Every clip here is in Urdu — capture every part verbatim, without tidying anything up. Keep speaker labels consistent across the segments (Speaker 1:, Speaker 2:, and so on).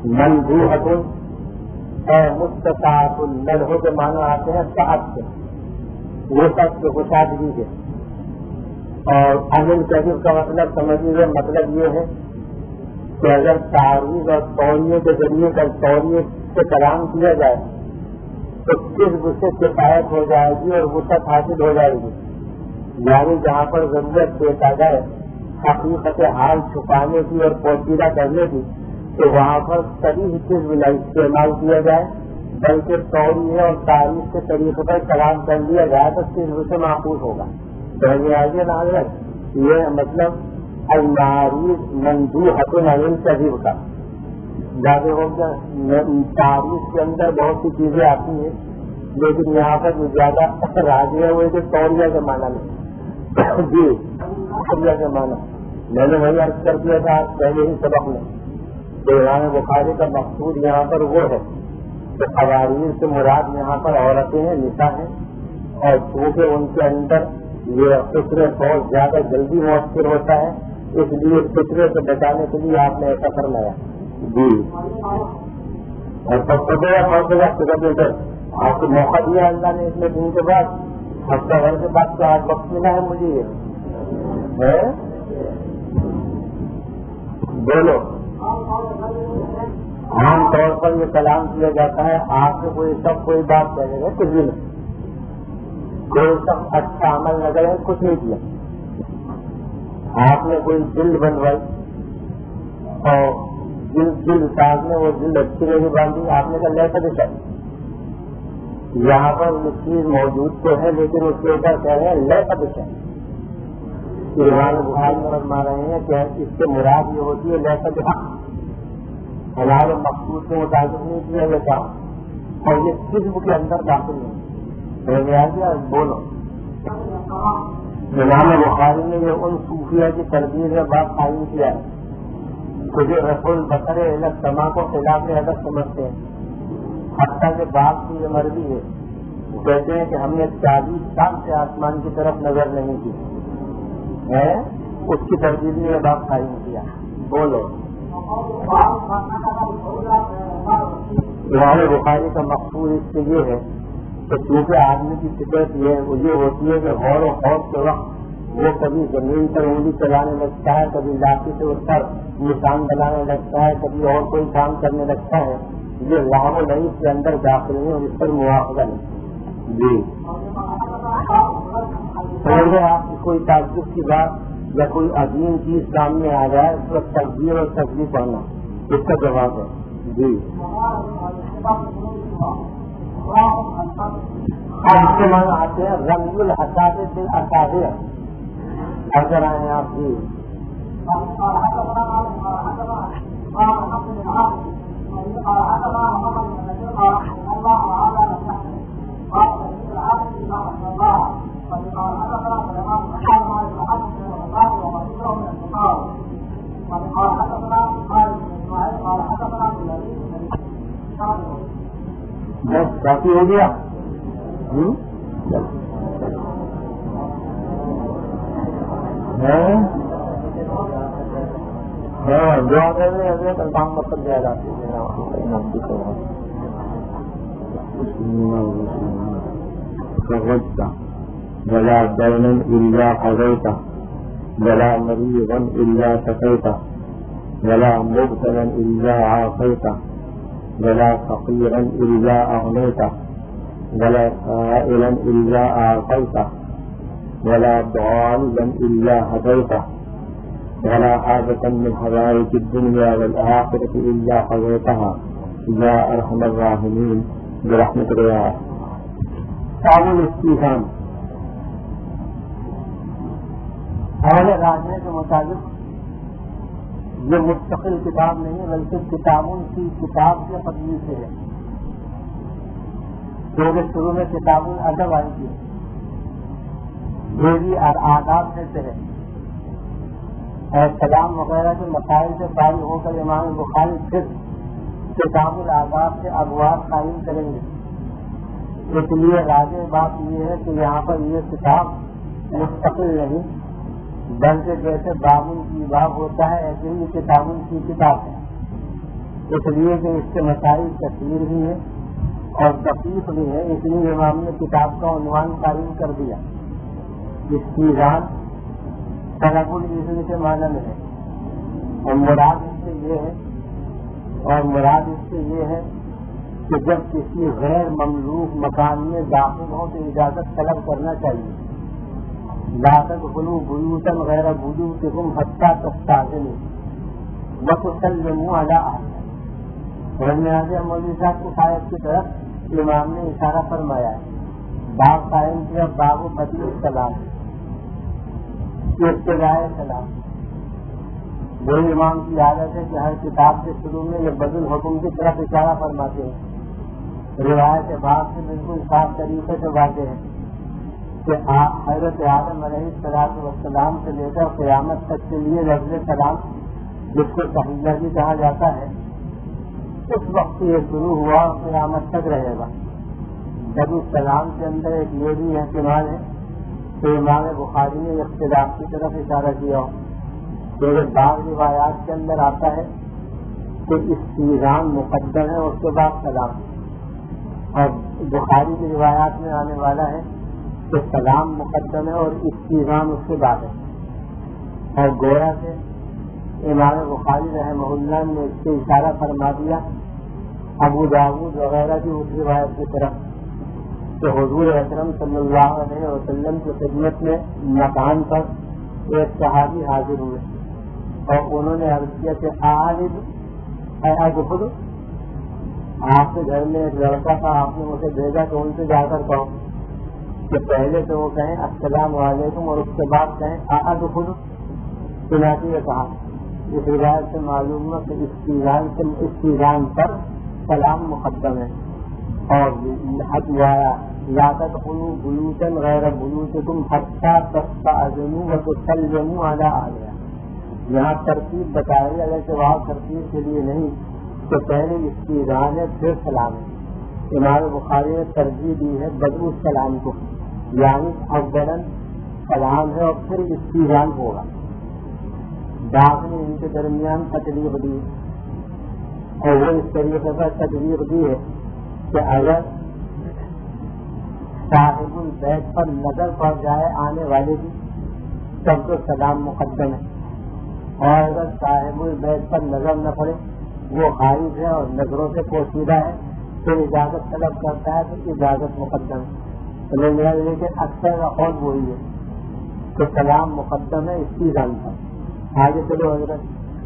Speaker 1: مندوحۃ اے مستطاعت المنح کے معنی آتے ہیں سعت سے، وہ سب سے کشادگی کے. اور امن کذب کا مطلب سمجھیے، مطلب یہ ہے کہ اگر تعریض اور توریے کے ذریعے کا توریے سے کلام کیا جائے تو کس غصے کفایت ہو جائے گی اور وسعت حاصل ہو جائے گی. یعنی جہاں پر ضرورت پیش آ جائے حقیقت حال چھپانے کی اور پوشیدہ کرنے کی تو وہاں پر صحیح چیز نہ استعمال کیا جائے بلکہ توریے اور تعریف کے طریقے پر کلام کر لیا جائے تو کس غصے محفوظ ہوگا. آگے ناظرین یہ مطلب المعاریض مندوحۃ عن الکذب کا زیادہ ہو گیا. تعریف کے اندر بہت سی چیزیں آتی ہیں لیکن یہاں پر زیادہ راضی ہوئے کہ توریہ کے معنی میں جی توریہ کے معنی میں نے وہی عرض کر دیا تھا پہلے ہی سبق میں کہ امام بخاری کا مقصود یہاں پر وہ ہے کہ قواریر سے مراد یہاں پر عورتیں ہیں، نساء ہیں، اور چونکہ ان کے اندر یہ فطرے بہت زیادہ جلدی مؤثر ہوتا ہے اس لیے فطرے سے بچانے کے لیے آپ نے ایسا کرنا ہے. جی اور سب سے بڑا فکر آپ کو موقع دیا اللہ نے اتنے دن کے بعد ہفتہ بھر کے بعد کیا آج وقت ملا ہے مجھے یہ بولو. عام طور پر یہ کلام کیا جاتا ہے آپ سے کوئی سب کوئی بات کہنے گا کچھ بھی نہیں، کوئی سب اچھا عمل نہ کرے کچھ نہیں کیا. آپ نے کوئی جلد بنوائی اور جلد جلد صاحب نے وہ جلد اچھی نہیں باندھی، آپ نے کہا لے سکے چاہیے. یہاں پر وہ چیز موجود تو ہے لیکن اس کے اوپر کہہ رہے ہیں لے سکے چاہیے. امام بخاری میں فرما رہے ہیں کہ اس سے مراد یہ ہوتی ہے لے سکے حلال و مقصود سے متعلق نہیں کیا یہ کام اور یہ قسم کے اندر داخل نہیں. بولو امام بخاری نے یہ ان صوفیہ کی تربیت میں بات قائم کیا ہے کہ جو رسول بصر علت سما کو خلاف ادب سمجھتے ہیں. حتیٰ کہ باپ کی یہ مرضی ہے کہتے ہیں کہ ہم نے چالیس سال سے آسمان کی طرف نظر نہیں کی ہے، اس کی تربیت میں یہ بات قائم کیا. بولو امام بخاری کا مقصود اس سے یہ ہے کہ کیونکہ آدمی کی فطرت یہ ہوتی ہے کہ غور و خوف کے وقت وہ کبھی زمین پر انگلی چلانے لگتا ہے، کبھی لاٹھی سے اس پر نشان بنانے لگتا ہے، کبھی اور کوئی کام کرنے لگتا ہے. یہ لاہو نہیں اس کے اندر داخل نہیں اور اس پر موافقہ نہیں. جی پہلے آپ کی کوئی تعجب کی بات یا کوئی عظیم چیز سامنے آ جائے اس پر تقدیر اور تصدیق کرنا اس کا جواب ہے. جی اس کے معنی آتے ہیں رنگ الحساب بالاسابع. اگر آئے آپ جی بس کافی ہو گیا. ہاں دعا کرنے اگلے کل کام مطلب دیا جاتی ہے ولا دینا الا قضیتا ولا مریضا الا شفیتا ولا مبتلا الا عافیتا ولا فقيرا الا اغنيتا ولا سائلا الا اعطيتا ولا ضالا الا هديتا ولا حاجة من حوائج الدنيا والآخرة الا قضيتها يا ارحم الراحمين برحمتك يا تعاون استیفان. اہل راجنے کے مطابق یہ مستقل کتاب نہیں بلکہ کتابوں کی کتاب کے قبیل سے ہے کیونکہ شروع میں کتاب ادب آئی تھی یہ بھی آداب میں سے ہے اور کلام وغیرہ کے مسائل سے فارغ ہو کر امام بخاری پھر کتاب الآداب سے ابواب قائم کریں گے. اس لیے راجع بات یہ ہے کہ یہاں پر یہ کتاب مستقل نہیں بلکہ جیسے بابن کی باب ہوتا ہے ایسے ہی کتابوں کی کتاب ہے. اس لیے کہ اس کے مسائل کثیر بھی ہیں اور دقیق بھی ہے، اس لیے امام نے کتاب کا عنوان تعین کر دیا۔ استیزان طلب الاذن کے معنی میں ہے، اور مراد اس سے یہ ہے اور مراد اس سے یہ ہے کہ جب کسی غیر مملوک مکان میں داخل ہو تو اجازت طلب کرنا چاہیے۔ لا تدخلوا بیوتا غیر بیوتکم حتی تستأذنوا وتسلموا علی اہلہا۔ رحمہ مولوی صاحب کی آیت کی طرف امام نے اشارہ فرمایا ہے، باب قائم کیا باب بدء السلام، ابتدائے سلام۔ وہی امام کی عادت ہے کہ ہر کتاب کے شروع میں یہ بدء الحکم کی طرف اشارہ فرماتے ہیں۔ روایت باب سے بالکل صاف طریقے سے واضح ہے کہ حضرت آدم علیہ الصلوۃ والسلام سے لے کر قیامت تک کے لیے لفظ سلام، جس کو تحیہ بھی کہا جاتا ہے، اس وقت یہ شروع ہوا اور قیامت تک رہے گا۔ بدء السلام کے اندر ایک یہ بھی احتمال ہے کہ امام بخاری نے اختلاف کی طرف اشارہ کیا ہو، کیونکہ بعض روایات کے اندر آتا ہے کہ استیزان مقدم ہے اور اس کے بعد سلام، اور بخاری کی روایات میں آنے والا ہے کہ سلام مقدم ہے اور استیزان اس کے بعد ہے، اور گویا سے امام بخاری رحمہ اللہ نے اس سے اشارہ فرما دیا ابو داؤد وغیرہ کی اس روایت کی طرف کہ حضور اکرم صلی اللہ علیہ وسلم کی خدمت میں مکان پر ایک صحابی حاضر ہوئے اور انہوں نے عرض کیا کہ عالم اے خود آپ کے گھر میں ایک لڑکا تھا، آپ نے مجھے بھیجا کہ ان سے جا کر کہو کہ پہلے تو وہ کہیں السلام علیکم اور اس کے بعد کہیں آج خود چنانچہ یہ کہا۔ اس روایت سے معلوم ہے کہ استیزان سے استیزان پر سلام مقدم ہے، اور حق آیا لا تدخلوا بیوتا غیر بیوتکم حتی تستأذنوا وتسلموا علی اہلہا۔ یہاں ترتیب بتائی اگر کہ وہاں ترتیب کے لیے نہیں تو پہلے استیزان ہے پھر سلام ہے۔ امام بخاری نے ترجیح دی ہے بدء السلام کو، یعنی اولا سلام ہے اور پھر استیزان ہوگا۔ بعد نے ان کے درمیان تکلیف دی اور وہ اس طریقے پر تکلیف دی ہے کہ اگر صاحب البیت پر نظر پڑ جائے آنے والے کی تب تو سلام مقدم ہے، اور اگر صاحب البیت پر نظر نہ پڑے، وہ غائب ہے اور نظروں سے پوشیدہ ہے، پھر اجازت طلب کرتا ہے تو اجازت مقدم ہے۔ لیکن اکثر کا قول وہی ہے کہ سلام مقدم ہے استیزان پر۔ آگے چلو حضرت،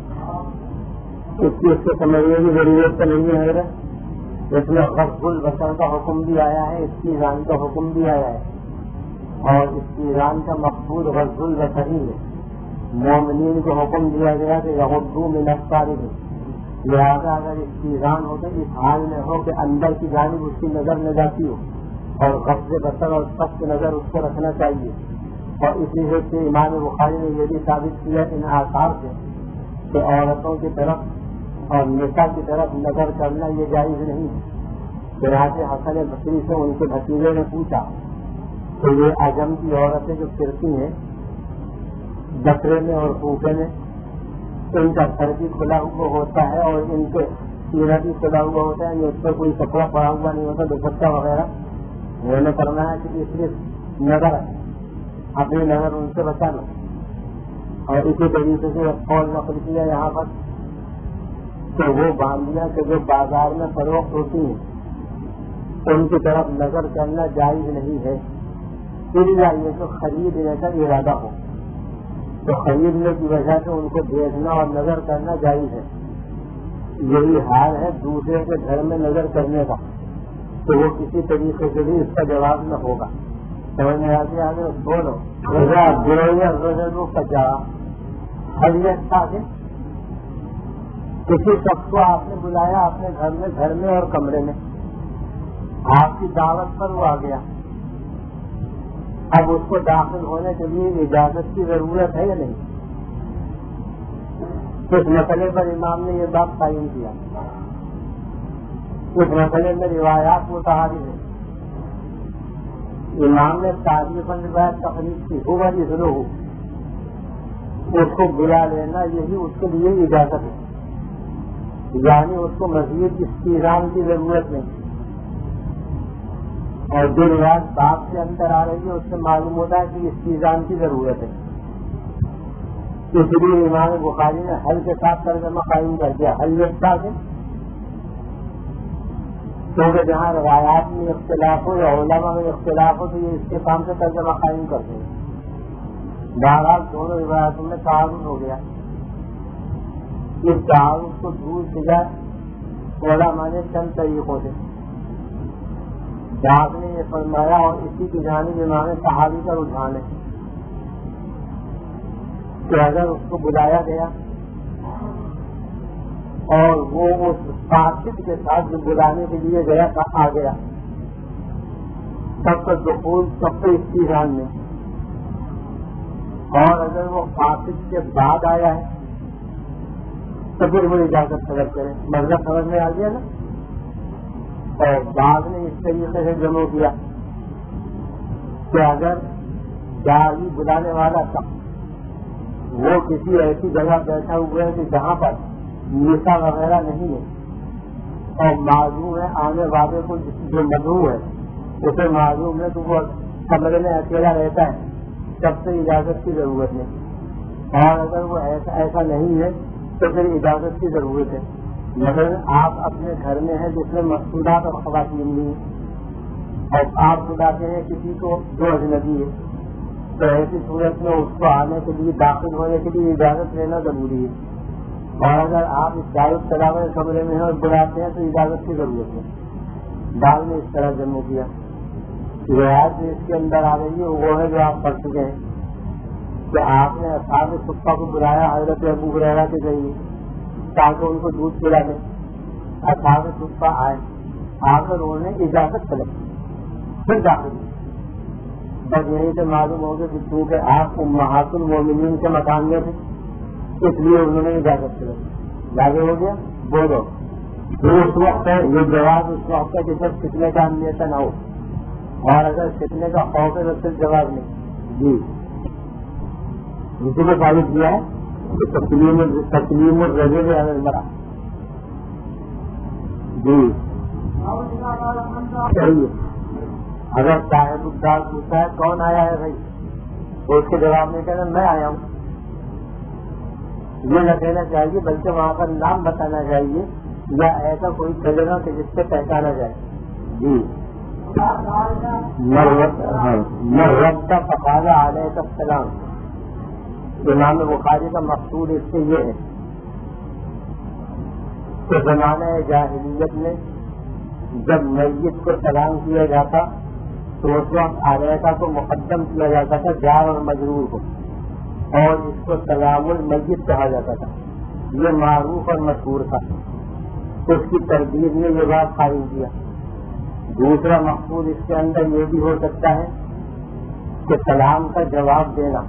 Speaker 1: اس کی اس کو سمجھنے کی ضرورت تو نہیں ہے حضرت، اس میں غض البصر کا حکم بھی آیا ہے، استیزان کا حکم بھی آیا ہے، اور استیزان کا مقصود غض البصر ہی ہے۔ مومنین کو حکم دیا گیا کہ یغضوا من ابصارہم، لہٰذا اگر استیزان ہو تو اس حال میں ہو کہ اندر کی جانب اس کی نظر نہ جاتی ہو، اور غض بصر اور سخت نظر اس کو رکھنا چاہیے۔ اور اسی وجہ سے امام بخاری نے یہ بھی ثابت کیا ان آثار سے کہ عورتوں کی طرف اور نساء کی طرف نظر کرنا یہ جائز نہیں ہے۔ چنانچہ حسن بصری سے ان کے بھتیجے نے پوچھا کہ یہ عجم کی عورتیں جو پھرتی ہیں بکرے میں اور کوفے میں، ان کا سر بھی کھلا ہوا ہوتا ہے اور ان کے سینہ بھی کھلا ہوا ہوتا ہے، اس پر کوئی کپڑا پڑا ہوا نہیں ہوتا، دوپٹہ وغیرہ، انہوں نے کرنا ہے کہ صرف نظر ہے، اپنی نظر ان سے بچا لو۔ اور اسی طریقے سے قول نقل کیا یہاں پر کہ وہ باندیاں کہ جو بازار میں فروخت ہوتی ہیں ان کی طرف نظر کرنا جائز نہیں ہے، الا یہ کہ خریدنے کا ارادہ ہو تو خریدنے کی وجہ سے ان کو دیکھنا اور نظر کرنا جائز ہے۔ یہی حال ہے دوسرے کے گھر میں نظر کرنے کا، تو وہ کسی طریقے سے بھی اس کا جواب نہ ہوگا۔ سمجھ میں آتے آگے بولو رجل پچا حریت تھا کہ کسی شخص کو آپ نے بلایا اپنے گھر میں گھر میں اور کمرے میں، آپ کی دعوت پر وہ آ گیا، اب اس کو داخل ہونے کے لیے اجازت کی ضرورت ہے یا نہیں؟ اس مسئلے پر امام نے یہ بات تعین کیا۔ اس مسئلے میں روایات متعارف ہیں، امام نے تعریف روایت تقریب کی ہوگا جس لو ہو اس کو بلا لینا یہی اس کے لیے اجازت ہے، یعنی اس کو مزید استیزان کی ضرورت نہیں، اور جو روایت باپ سے اندر آ رہی ہے اس سے معلوم ہوتا ہے کہ استیزان کی ضرورت ہے. اس لیے امام بخاری نے حل کے ساتھ ترجمہ قائم کر دیا، حل یکتا سے، کیونکہ جہاں روایات میں اختلاف ہو یا علماء میں اختلاف ہو تو یہ اس کے کام سے ترجمہ قائم کرتے ہیں. بہرحال دونوں روایتوں میں تعارض ہو گیا. اس تعارض کو دور کیا علماء نے چند طریقوں سے. بعد نے یہ فرمایا اور اسی کی جانب امام صحابی کا رجحان ہے کہ اگر اس کو بلایا گیا اور وہ اس قاصد کے ساتھ جو بلانے کے لیے گیا تھا آ گیا، تب تک دخول سب کو استیزان میں، اور اگر وہ قاصد کے بعد آیا ہے تو پھر وہ اجازت طلب کرے. مطلب سمجھ میں آ گیا نا. اور بعد نے اس طریقے سے جمع کیا کہ اگر داعی بلانے والا شخص وہ کسی ایسی جگہ بیٹھا ہوا ہے کہ جہاں پر نساء وغیرہ نہیں ہے اور معلوم ہے آنے والے کو جو مدعو ہے اسے معلوم ہے تو وہ کمرے میں اکیلا رہتا ہے، تب سے اجازت کی ضرورت نہیں. اور اگر وہ ایسا ایسا نہیں ہے تو پھر اجازت کی ضرورت ہے. مگر آپ اپنے گھر میں ہیں جس میں مقصودات اور خواتین بھی ہیں اور آپ بلاتے ہیں کسی کو جو اجنبی ہے، تو ایسی صورت میں اس کو آنے کے لیے داخل ہونے کے لیے اجازت لینا ضروری ہے. اور اگر آپ اس دعوت تلاوے کمرے میں ہیں اور بلاتے ہیں تو اجازت کی ضرورت ہے. بعد میں اس طرح جمع کیا. روایت میں اس کے اندر آ رہی ہے وہ ہے جو آپ پڑھ چکے ہیں کہ آپ نے اصحاب صفہ کو بلایا حضرت ابو ہریرہ کے ذریعے تاکہ ان کو دودھ پلا دیں. اصحاب صفہ آئے، آ کر انہوں نے اجازت طلب پھر داخل کی. بس یہیں سے معلوم ہو گیا کہ چونکہ آپ امہات المومنین کے مکان میں تھے اس لیے انہوں نے اجازت طلب. لاگے ہو گیا بولو. اس وقت ہے یہ جواب اس وقت ہے کہ جب کتنے کا اہمیت نہ ہو، اور اگر کتنے کا خوف ہے تو صرف جواب نہیں. جی اسی کو ثابت کیا ہے تسلیم تسلیم الرجل علی المرأة. جی صحیح. اگر صاحب الدار پوچھتا ہے کون آیا ہے بھائی تو اس کے جواب میں کہنا میں آیا ہوں، یہ نہ کہنا چاہیے بلکہ وہاں پر نام بتانا چاہیے یا ایسا کوئی تجربہ کہ جس سے پہچانا جائے. جی مرغب کا فقالہ علیہ السلام. امام بخاری کا مقصود اس سے یہ ہے کہ زمانہ جاہلیت میں جب میت کو سلام کیا جاتا تو اس وقت علیہ کو مقدم کیا جاتا تھا جار اور مجرور کو، اور اس کو سلام المیت کہا جاتا تھا. یہ معروف اور مشہور تھا. اس کی تربیت نے یہ بات قائم کیا. دوسرا مقصود اس کے اندر یہ بھی ہو سکتا ہے کہ سلام کا جواب دینا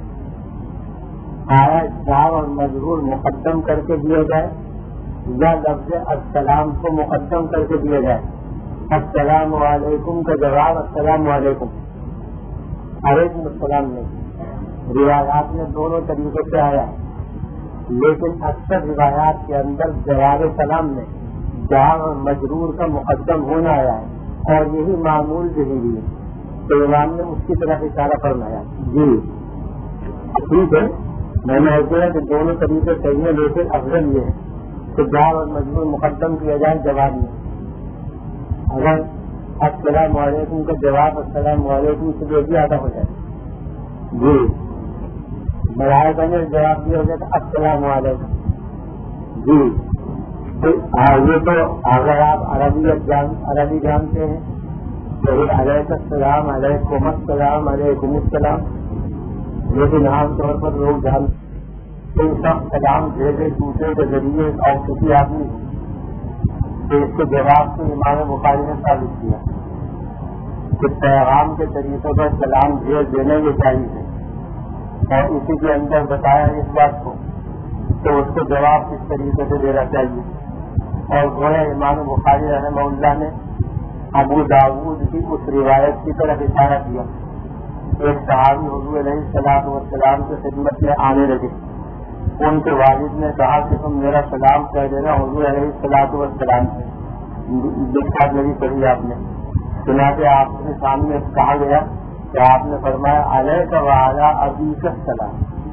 Speaker 1: آیا جار اور مجرور مقدم کر کے دیا جائے یا لفظ السلام کو مقدم کر کے دیا جائے. السلام علیکم کا جواب السلام علیکم، علیکم السلام نہیں. روایات میں دونوں طریقوں سے آیا، لیکن اکثر روایات کے اندر جواب سلام میں جار اور مجرور کا مقدم ہونا آیا ہے اور یہی معمول بھی ہے. تو امام نے اس کی طرف اشارہ فرمایا. جی ٹھیک ہے، میں نے ایسا کہ دونوں طریقے صحیح ہیں، لیکن افضل یہ ہے کہ جار اور مجرور مقدم کیا جائے جواب میں. اگر السلام علیکم کا جواب السلام علیکم سے جو بھی آدھا ہو جائے. جی ملائکہ نے جواب دیا ہو جائے تو السلام علیکم. جی یہ تو اگر آپ عربیت جان عربی جانتے ہیں تو علیہ السلام علیکم السلام علیکم السلام، لیکن عام طور پر لوگ جانتے ان کا سلام بھیجے دوسرے کے ذریعے اور کسی آدمی تو اس کے جواب سے امام بخاری نے ثابت کیا کہ پیغام کے طریقے پر سلام بھیج دینا یہ چاہیے، اور اسی کے اندر بتایا اس بات کو تو اس کو جواب کس طریقے سے دینا چاہیے. اور گویا امام بخاری رحمہ اللہ نے ابو داؤد کی اس روایت کی طرف اشارہ کیا. ایک صحابی حضور علیہ الصلوۃ والسلام کی خدمت میں آنے لگے ان کے والد نے کہا کہ تم میرا سلام کہہ دینا حضور علیہ الصلوۃ والسلام سے. دکھا میری پڑھی آپ نے سنا کہ آپ کے سامنے کہا گیا کہ آپ نے فرمایا علیک وعلی ابیک السلام.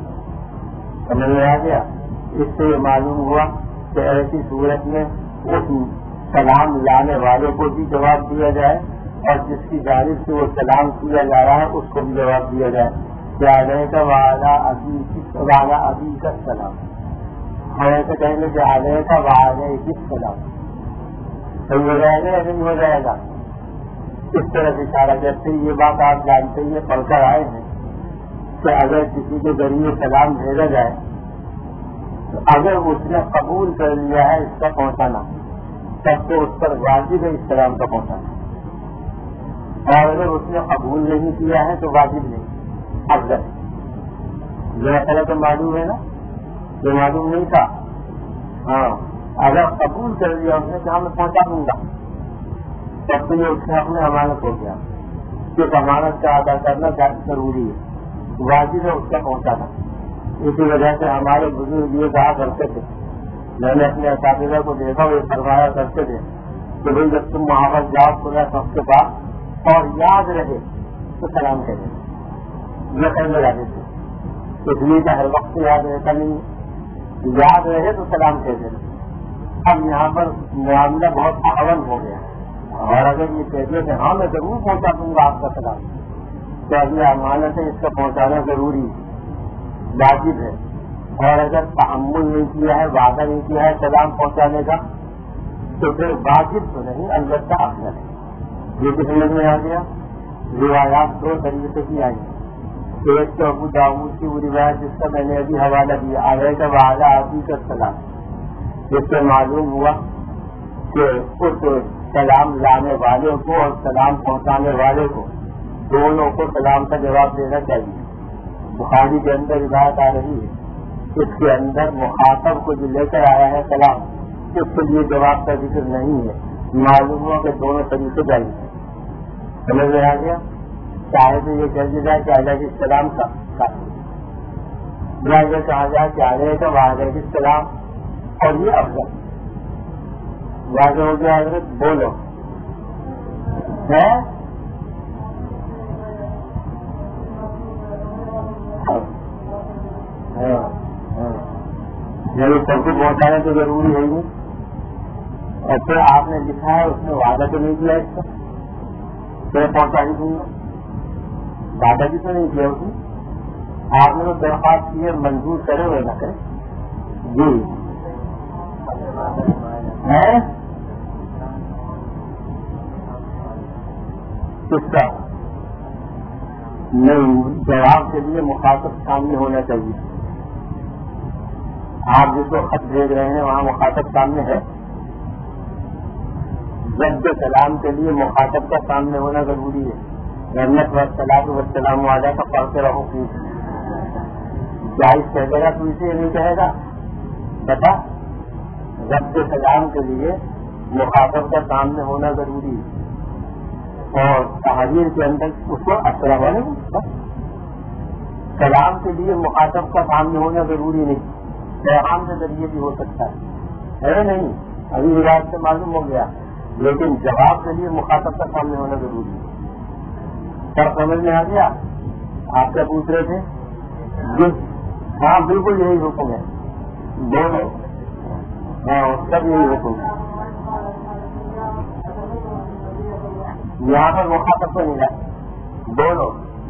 Speaker 1: سمجھ میں آ گیا. اس سے یہ معلوم ہوا کہ ایسی صورت میں اس سلام لانے والے کو بھی جواب دیا جائے اور جس کی جانب سے وہ سلام کیا جا رہا ہے اس کو بھی جواب دیا جائے کہ علیک وعلی ابیک وعلی ابیک السلام. ہم ایسے کہیں گے کہ علیک وعلیک السلام. صحیح ہو جائے گا یا نہیں ہو جائے گا؟ اس طرح سے اشارہ کرتے یہ بات آپ جانتے ہی پڑھ کر آئے ہیں کہ اگر کسی کے ذریعے سلام بھیجا جائے تو اگر اس نے قبول کر لیا ہے اس کا پہنچانا تب تو اس پر واجب ہے اس سلام کا پہنچانا. اور اگر اس نے قبول نہیں کیا ہے تو واجب نہیں افضل. یہ طرح تو معلوم ہے نا، یہ معلوم نہیں تھا. ہاں اگر قبول کر لیا اس نے کہ ہم پہنچا دوں گا تب تو یہ اس نے اپنے امانت ہو گیا. کہ امانت کا ادا کرنا ضروری ہے، واجب ہے اس کا پہنچانا. اسی وجہ سے ہمارے بزرگ یہ کہا کرتے تھے، میں نے اپنے اساتذہ کو دیکھا وہ فرمایا کرتے تھے کہ بھائی جب تم وہاں پر جاؤ خدا سب کے پاس اور یاد رہے تو سلام کہہ دیں. یہ کہنے لگا دیتے اس لیے کہ ہر وقت یاد رہتا نہیں، یاد رہے تو سلام کہہ دیں. اب یہاں پر معاملہ بہت اہم ہو گیا اور اگر یہ کہتے کہ ہاں میں ضرور پہنچا دوں گا آپ کا سلام تو ابھی امانت ہے اس کا پہنچانا ضروری واجب ہے. اور اگر تحمل نہیں کیا ہے، وعدہ نہیں کیا ہے سلام پہنچانے کا تو پھر واجب تو نہیں البتہ افضل ہے. یہ بھی سمجھ میں آ گیا. روایات دو طریقے کی آئی. ایک تو ابو داؤد کی وہ روایت جس کا میں نے ابھی حوالہ دیا آگے کا وعدہ آدمی کا سلام، جس سے معلوم ہوا کہ اس سلام لانے والے کو اور سلام پہنچانے والے کو دونوں کو سلام کا جواب دینا چاہیے. بخاری کے اندر روایت آ رہی ہے، اس کے اندر مخاطب کو جو لے کر آیا ہے سلام اس کے لیے جواب کا ذکر نہیں ہے. معلوم ہوا کہ دونوں طریقے چاہیے. سمجھ میں آ گیا. چاہے تو یہ کہہ دیا جائے کہ علیہ السلام کا یا یہ کہا جائے کہ علیہ کا وعلیہ السلام اور یہ افضل. واضح ہو گیا حضرت؟ بولو ہے یعنی سب کو پہنچانا تو ضروری ہے ہی. اور پھر آپ نے لکھا ہے اس نے وعدہ تو نہیں کیا اس کا پھر پہنچا ہی دوں گا. وعدہ بھی تو نہیں کیا اس نے. آپ نے تو درخواست کی ہے منظور کرے ہوئے نہ کرے. جی ہے کس کا نہیں. جواب کے لیے مخاطب سامنے ہونا چاہیے. آپ جس کو خط بھیج رہے ہیں وہاں مخاطب سامنے ہے. رد سلام کے لیے مخاطب کا سامنے ہونا ضروری ہے. رحمت و سلام و سلام والا کا پڑھتے رہو کہ جائز کہے گا تو اسے نہیں کہے گا. بتا رد سلام کے لیے مخاطب کا سامنے ہونا ضروری ہے. اور تحریر کے اندر اس کو السلام علیکم سلام کے لیے مخاطب کا سامنے ہونا ضروری نہیں. پیغام کے ذریعے بھی ہو سکتا ہے ہے نہیں. ابھی روایت سے معلوم ہو گیا. لیکن جواب کے لیے مخاطب کا سامنے ہونا ضروری ہے. سر سمجھ میں آ گیا؟ آپ کیا پوچھ رہے تھے؟ ہاں بالکل یہی حکم ہے. دونوں ہاں سب یہی حکم ہے. یہاں پر مخاطب کو نہیں ہے دونوں.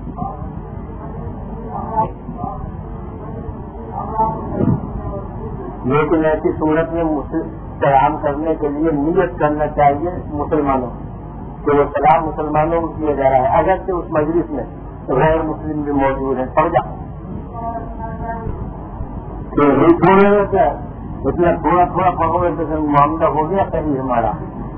Speaker 1: لیکن ایسی صورت میں سلام کرنے کے لیے نیت کرنا چاہیے مسلمانوں کہ وہ سلام مسلمانوں کو کیا جا رہا ہے. اگر سے اس مجلس میں غیر مسلم بھی موجود ہیں پڑ جا اس میں تھوڑا تھوڑا پڑھو گے تو معاملہ ہو گیا صحیح ہمارا.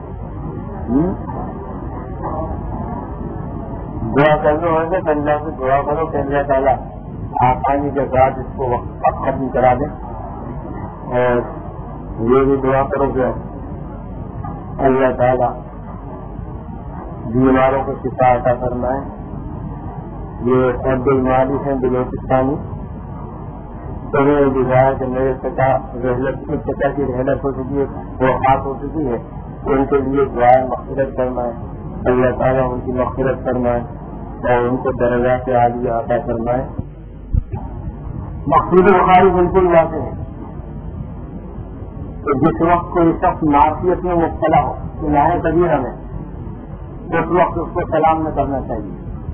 Speaker 1: دعا کرنا ہوگا تو اللہ سے دعا کرو کہ اللہ تعالیٰ آسانی کے بعد اس کو وقت ختم کرا دیں. اور یہ بھی دعا کرو کہ اللہ تعالیٰ بیماروں کو شفا عطا فرمائے. یہ عبد المالک ہیں بلوچستانی، تو نے بتایا کہ میرے چچا رحلت چچا کی رحلت ہو چکی ہے، وہ خاص ہو چکی ہے، ان کے لیے دعائیں مغفرت فرمائے، اللہ تعالیٰ ان کی مغفرت فرمائے اور ان کو درجات عالیہ عطا فرمائے۔ مقصود بخاری بالکل واضح ہے کہ جس وقت کوئی شخص معصیت میں مبتلا ہو گناہ کبیرہ میں، اس وقت اس کو سلام نہ کرنا چاہیے،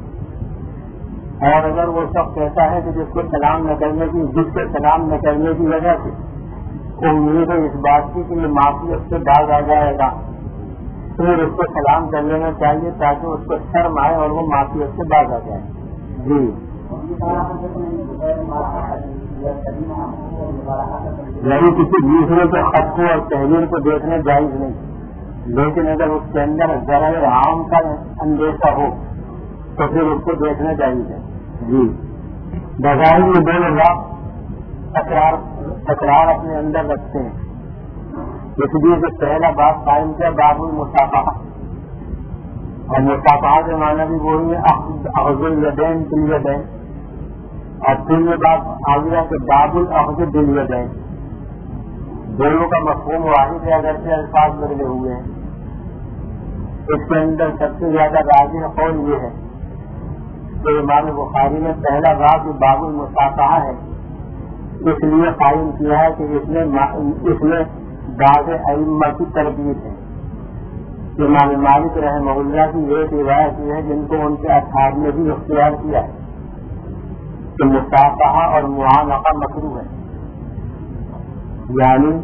Speaker 1: اور اگر وہ شخص ایسا ہے کہ جس کو سلام نہ کرنے کی جس کے سلام نہ کرنے کی وجہ سے امید ہے اس بات کی کہ یہ معصیت سے باز آ جائے گا، پھر اس کو سلام کر لینا چاہیے تاکہ اس کو شرم آئے اور وہ معصیت سے باز آ جائے۔ جی نہیں، کسی دوسرے کے خط کو اور تحریر کو دیکھنا جائز نہیں، لیکن اگر اس کے اندر ذرا عام کا اندیشہ ہو تو پھر اس کو دیکھنا چاہیے۔ جی بظاہر یہ دونوں بات تکرار تکرار اپنے اندر رکھتے ہیں، اس لیے جو پہلا بات قائم کیا باب المصافحہ، اور مصافحہ کے معنی بھی وہی ہے اخذ الیدین بالیدین، اور پھر یہ بات آ گیا کہ باب الاخذ بالیدین، دونوں کا مفہوم واحد ہے اگرچہ الفاظ بدلے ہوئے ہیں۔ اس کے اندر سب سے زیادہ راجح قول یہ ہے کہ امام بخاری نے پہلا باب جو باب المصافحہ ہے اس لیے قائم کیا ہے کہ اس میں اس میں بعض ائمہ کی تربیت ہے۔ امام مالک رحمہ اللہ کی ایک روایت ہے جن کو ان کے اصحاب نے بھی اختیار کیا ہے کہ مصافحہ اور معانقہ مکروہ ہے، یعنی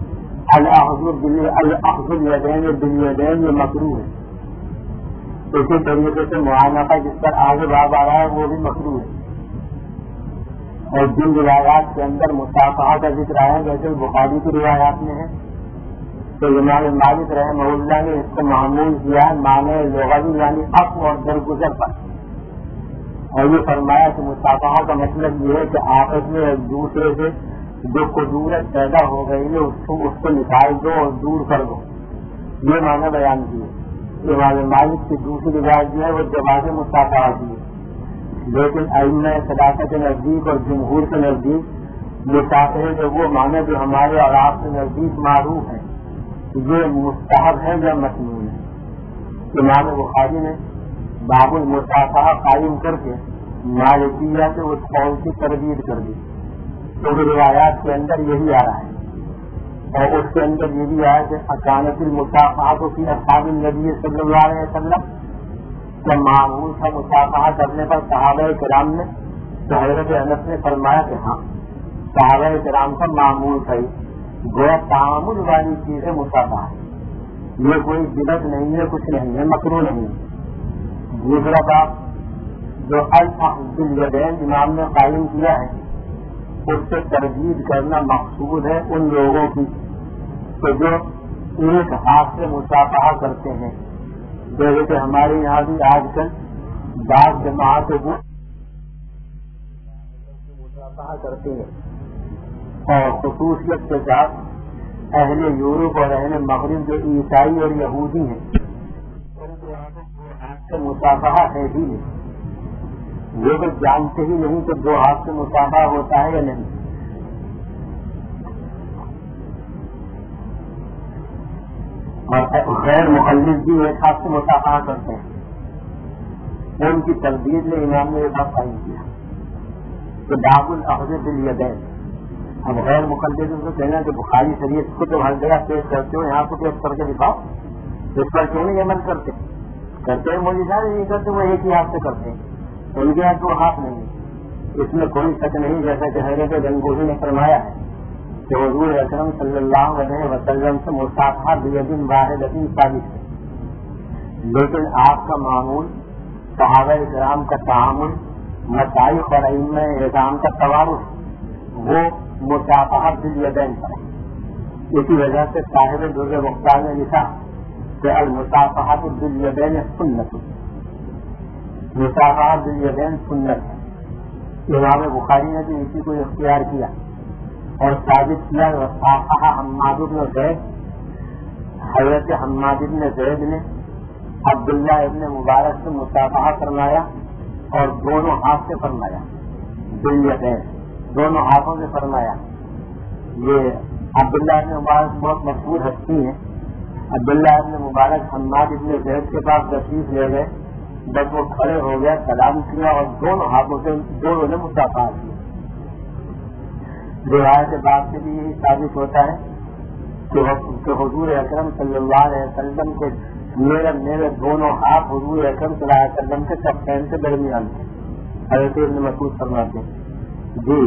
Speaker 1: الاخذ الیدین بالیدین یہ مکروہ ہے۔ اسی طریقے سے معانقہ جس پر آگے باب آ رہا ہے وہ بھی مکروہ ہے، اور جن روایات کے اندر مصافحہ کا ذکر آیا جیسے بخاری کی روایات میں ہے تو امام مالک رحمہ اللہ نے اس کو معمول کیا ہے معنی لغوی یعنی عفو اور درگزر پر، اور یہ فرمایا کہ مصافحہ کا مطلب یہ ہے کہ آپس میں ایک دوسرے سے جو قدورت پیدا ہو گئی ہے اس کو اس کو نکال دو اور دور کر دو، یہ معنی بیان کیے۔ امام مالک کی دوسری روایت جو ہے وہ جواز مصافحہ کی ہے، لیکن ائمہ صداقت کے نزدیک اور جمہور کے نزدیک مصافحے کے وہ معنی جو ہمارے اور آپ کے نزدیک معروف ہیں یہ مستحب ہے یا مسنون ہے۔ امام بخاری نے باب المصافحہ قائم کر کے مالکیہ سے اس قول کی تردید کر دی، کیونکہ روایات کے اندر یہی آ رہا ہے، اور اس کے اندر یہ بھی آیا کہ اچانک المصافحہ فی اصحاب النبی صلی اللہ علیہ وسلم کا معمول تھا مصافحہ کرنے پر صحابہ کرام نے، تو حضرت انس نے فرمایا کہ ہاں صحابہ کرام کا معمول تھا، گویا تعامل والی چیز ہے مصافحہ، یہ کوئی بدعت نہیں ہے، کچھ نہیں ہے، مکروہ نہیں ہے۔ دوسرا بات جو الاخذ بالیدین امام نے قائم کیا ہے اس سے تردید کرنا مقصود ہے ان لوگوں کی کہ جو ایک ہاتھ سے مصافحہ کرتے ہیں، جیسے کہ ہمارے یہاں بھی آج کل بعض جماعتیں وہ مصافحہ کرتے ہیں، اور خصوصیت کے ساتھ اہل یورپ اور اہل مغرب جو عیسائی اور یہودی ہیں ان کے ہاتھ سے مصافحہ ہے ہی نہیں، وہ تو جانتے ہی نہیں کہ دو ہاتھ سے مصافحہ ہوتا ہے یا نہیں۔ اور غیر مخلص بھی ایک ہاتھ سے مصافحہ کرتے ہیں، ان کی تردید میں امام نے یہ بات قائم کیا کہ باب الاخذ بالیدین۔ اب غیر مخلص کو کہنا کہ بخاری شریعت کو تو ہر جگہ پیش کرتے ہو، یہاں کو پیش کر کے دکھاؤ، اس پر کیوں نہیں عمل کرتے؟ کرتے ہیں مولوی صاحب نہیں کرتے، وہ ایک ہی ہاتھ سے کرتے ہیں، ان کے ہاتھ دو ہاتھ نہیں، اس میں کوئی شک نہیں، جیسا کہ حضرت گنگوہی نے فرمایا ہے کہ حضور اکرم صلی اللہ علیہ وسلم سے مصافحہ بیدٍ واحدۃ ثابت ہے، لیکن آپ کا معمول صحابہ کرام کا تعامل مشائخ اور ائمہ اعظام کا توارث وہ مصافحہ بالیدین پر، اسی وجہ سے صاحب در مختار نے لکھا کہ المصافحہ بالیدین سنت، مصافحہ بالیدین سنت ہے۔ امام بخاری نے بھی اسی کو اختیار کیا اور ثابت کیا، صافحہ حماد بن زید، حضرت حماد بن زید نے عبداللہ ابن مبارک سے مصافحہ فرمایا اور دونوں ہاتھ سے فرمایا بالیدین، دونوں ہاتھوں سے فرمایا. یہ عبداللہ ابن مبارک بہت مشہور ہستی ہیں. عبداللہ ابن مبارک حماد ابن زید کے پاس تشریف لے گئے. جب وہ کھڑے ہو گیا سلام کیا اور دونوں ہاتھوں سے دونوں نے مصافحہ کیا. روایت بات سے بھی یہی ثابت ہوتا ہے کہ حضور اکرم صلی اللہ علیہ وسلم کے میرے میرے دونوں ہاتھ حضور اکرم صلی اللہ علیہ وسلم کے کفین کے درمیان تھے. حضرت ابن مسعود فرماتے ہیں جی.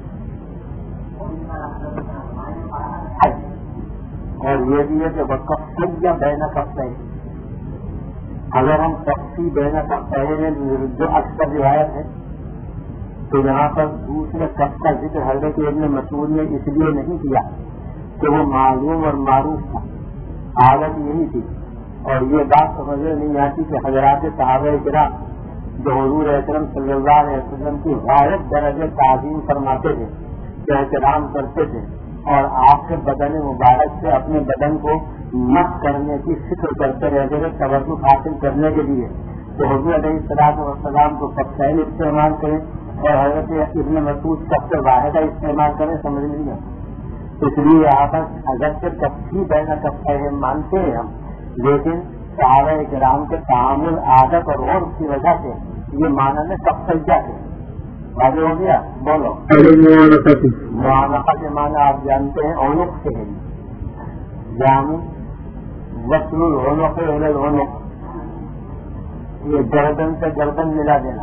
Speaker 1: اور یہ بھی ہے کہ وہ کفن یا بین کفین، اگر ہم کفی بین کفین جو اکثر روایت ہے تو یہاں پر دوسرے کف کا ذکر حضرت ابن مسعود نے اس لیے نہیں کیا کہ وہ معلوم اور معروف تھا. حالت یہی تھی اور یہ بات سمجھ نہیں آتی کہ حضرات صحابہ کرام جو حضور اکرم صلی اللہ علیہ وسلم کی غایت درجے تعظیم فرماتے تھے، احترام کرتے تھے اور آپ کے بدن مبارک سے اپنے بدن کو مس کرنے کی فکر کرتے رہتے تھے توجہ حاصل کرنے کے لیے، تو حضور علیہ الصلوۃ والسلام کو کفین استعمال کریں اور حضرت ابن مسعود سب سے واحدہ استعمال کریں، سمجھ نہیں آتا. اس لیے یہاں پر حضرت سے کفی بین کفین مانتے ہیں ہم، لیکن صحابہ کرام کے تعامل عادت اور عرف کی وجہ سے یہ معنی میں سب سجدہ ہے. واضح ہو گیا؟ بولو. معانقہ کے معنی آپ جانتے ہیں عنق سے ہے، یعنی وصل العنق الی العنق، یہ گردن سے گردن ملا دینا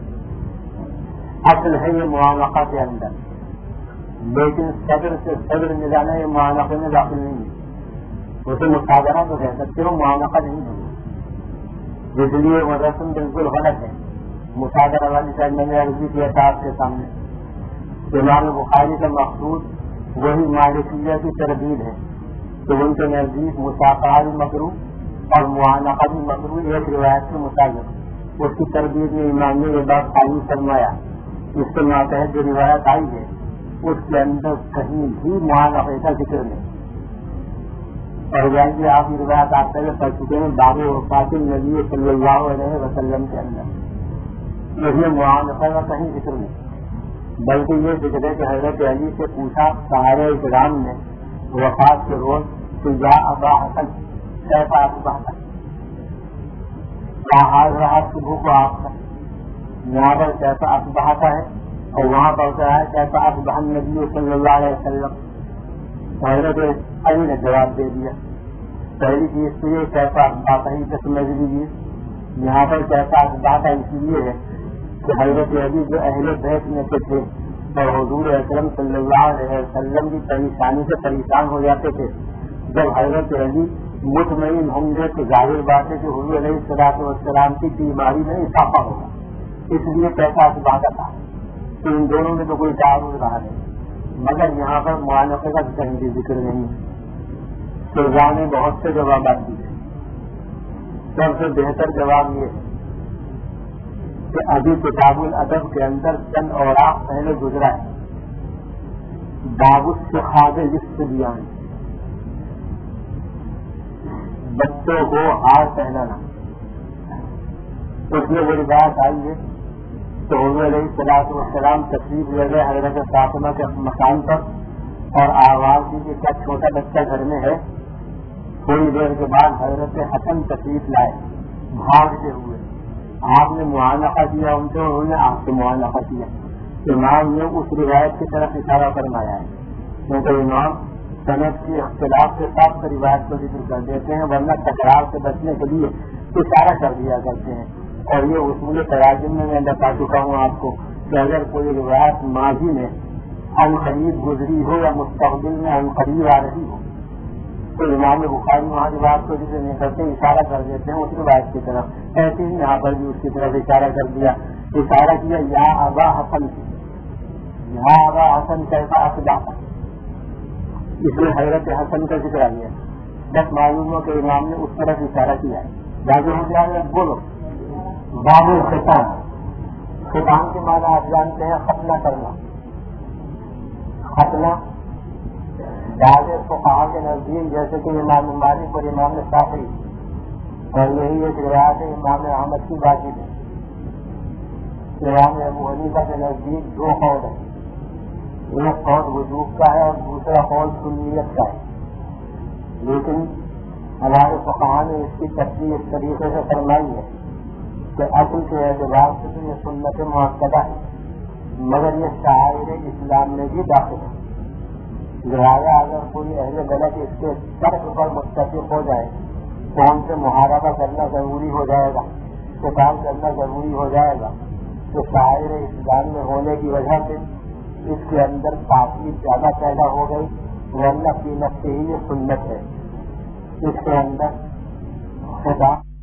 Speaker 1: اصل ہے یہ معانقہ کے اندر، لیکن صدر سے صدر ملانا یہ معانقے میں داخل نہیں ہے. اسے مصادرہ تو کہہ سکتے ہو، معانقہ نہیں ہے، اس لیے وہ رسم بالکل غلط ہے. مصادرہ والی شاید میں نے عرضی کیا تھا آپ کے سامنے. امام بخاری کا مقصود وہی مالکیہ کی تردید ہے کہ ان کے نزدیک مصافحہ بھی مکروہ اور معانقہ بھی مکروہ ایک روایت کے مطابق. اس کی تردید میں امام نے یہ بات قائم فرمایا. اس کے ماتحت جو روایت آئی ہے اس کے اندر کہیں بھی معانقے کا ذکر نہیں. اور جائیے آپ یہ روایت آپ پہلے پڑھ چکے ہیں باب وفات النبی صلی اللہ علیہ وسلم کے اندر، اس میں معانقہ کا کہیں ذکر نہیں، بلکہ یہ ذکر ہے کہ حضرت علی سے پوچھا صحابہ کرام نے وفات کے روز کہ یا ابا حسن کیسا اصبحت، کیا حال رہا صبح کو آپ کا. یہاں پر کیسا اصبحت ہے اور وہاں پر کیا ہے کیسا اصبح النبی صلی اللہ علیہ وسلم. حضرت علی نے جواب دے دیا. پہلی چیز تو یہ کیسا اصبحت ہے اسے سمجھ لیجیے. یہاں پر کیسا اصبحت ہے اس لیے ہے کہ حضرت علی جو اہل بیت میں سے تھے اور حضور اکرم صلی اللہ علیہ وسلم کی پریشانی سے پریشان ہو جاتے تھے. جب حضرت علی مطمئن ہوں گے تو ظاہر بات ہے کہ حضور علیہ الصلوۃ والسلام کی بیماری میں اضافہ ہوگا، اس لیے کیسا اصبحت تھا. تو ان دونوں میں تو کوئی تعارض رہا نہیں، مگر یہاں پر معانقے کا کہیں بھی ذکر نہیں. سرزا نے بہت سے جوابات دیے. سب سے بہتر جواب یہ ہے کہ ابھی کتاب الادب کے اندر چند اوراق پہلے گزرا ہے. باب السخاء للصبیان، بچوں کو ہار پہنانا. اس میں وہ روایت آئی ہے تو حضور علیہ الصلوۃ والسلام تشریف لے گئے حضرت فاطمہ کے مکان پر اور آواز دی کہ کیا چھوٹا بچہ گھر میں ہے. تھوڑی دیر کے بعد حضرت حسن تشریف لائے بھاگتے ہوئے. آپ نے معانقہ کیا ان سے، انہوں نے آپ سے معانقہ کیا. امام نے اس روایت کی طرف اشارہ فرمایا ہے کیونکہ امام صنعت کے اختلاف کے ساتھ روایت کو ذکر کر دیتے ہیں، ورنہ تکرار سے بچنے کے لیے اشارہ کر دیا کرتے ہیں. اور یہ اصول تراجم میں میں بتا چکا ہوں آپ کو کہ اگر کوئی روایت ماضی میں ان قریب گزری ہو یا مستقبل میں ان قریب آ رہی ہو تو امام بخاری وہاں روایت کو ذکر نہیں کرتے، اشارہ کر دیتے ہیں اس روایت کی طرف. ایسے ہی یہاں پر بھی اس کی طرف اشارہ کر دیا، اشارہ کیا یا ابا حسن، یا ابا حسن کیسا اصبحت. اس میں حضرت حسن کا ذکر آ گیا. بس معلوم ہو کہ امام نے اس طرف اشارہ کیا ہے. جاگے ہو جائے بولو. باب الختان، ختان کے معنی آپ جانتے ہیں ختنہ کرنا. ختنہ بعض فقہا کے نزدیک جیسے کہ امام مالک اور امام شافعی، اور یہی ایک روایت ہے امام احمد کی باقی ہے. امام ابو حنیفہ کے نزدیک دو قول ہیں. ایک قول وجوب کا ہے اور دوسرا قول سنیت کا ہے، لیکن ہمارے فقہاء نے اس کی تشریح اس طریقے سے فرمائی ہے کہ اصل کے اعتبار سے تو یہ سنت مؤکدہ ہے، مگر یہ شعائر اسلام میں بھی داخل ہے۔ لہٰذا اگر کوئی اہل بلد اس کے ترک پر متفق ہو جائے تو ان سے محاربہ کرنا ضروری ہو جائے گا، قتال کرنا ضروری ہو جائے گا، تو شاعر اسلام میں ہونے کی وجہ سے اس کے اندر تاثیر زیادہ پیدا ہو گئی، ورنہ فی نفسہ ہی یہ سنت ہے، اس کے اندر خدا